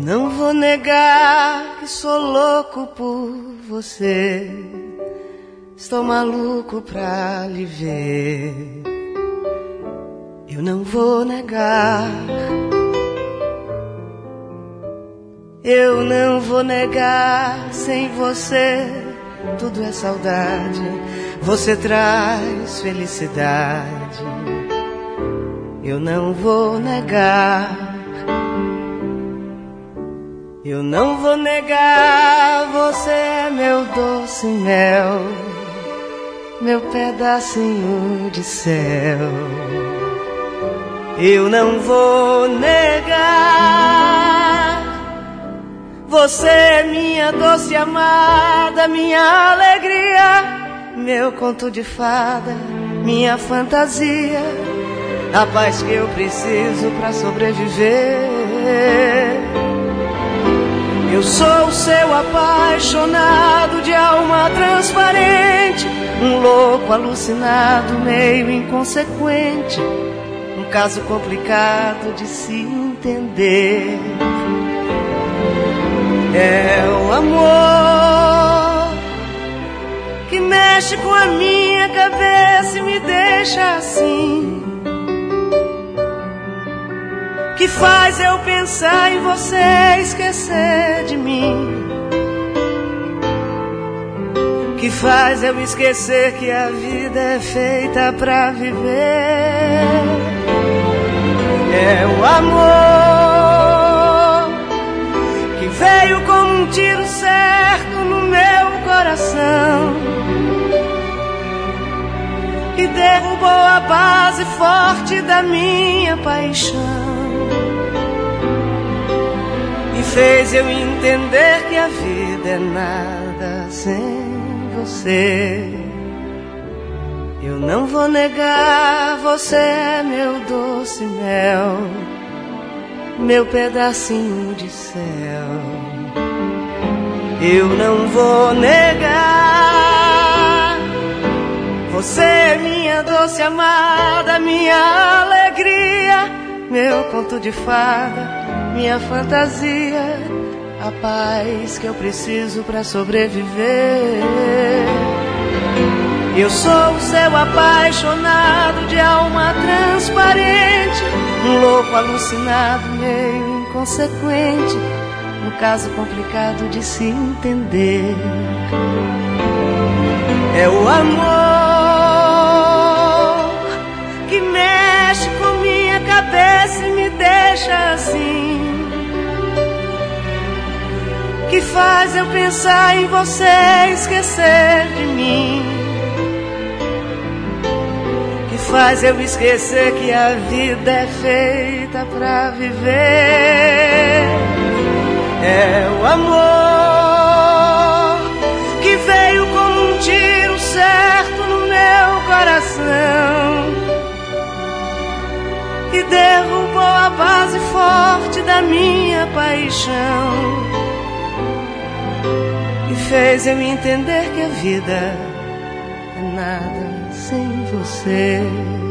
não vou negar que sou louco por você. Estou maluco pra lhe ver. Eu não vou negar. Eu não vou negar, sem você tudo é saudade. Você traz felicidade. Eu não vou negar. Eu não vou negar, você é meu doce mel, meu pedacinho de céu. Eu não vou negar, você é minha doce amada, minha alegria, meu conto de fada, minha fantasia, a paz que eu preciso pra sobreviver. Eu sou o seu apaixonado de alma transparente, um louco alucinado, meio inconsequente, um caso complicado de se entender. É o amor que mexe com a minha cabeça e me deixa assim, que faz eu pensar em você, esquecer de mim, que faz eu esquecer que a vida é feita pra viver. É o amor que veio como um tiro certo no meu coração e derrubou a base forte da minha paixão. Fez eu entender que a vida é nada sem você. Eu não vou negar, você é meu doce mel, meu pedacinho de céu. Eu não vou negar, você é minha doce amada, minha alegria, meu conto de fada, minha fantasia, a paz que eu preciso pra sobreviver. Eu sou o seu apaixonado de alma transparente, um louco alucinado, meio inconsequente, um caso complicado de se entender. É o amor que mexe com minha cabeça e me deixa assim, que faz eu pensar em você, esquecer de mim, que faz eu esquecer que a vida é feita pra viver. É o amor que veio como um tiro certo no meu coração e derrubou a base forte da minha paixão. Fez eu entender que a vida é nada sem você.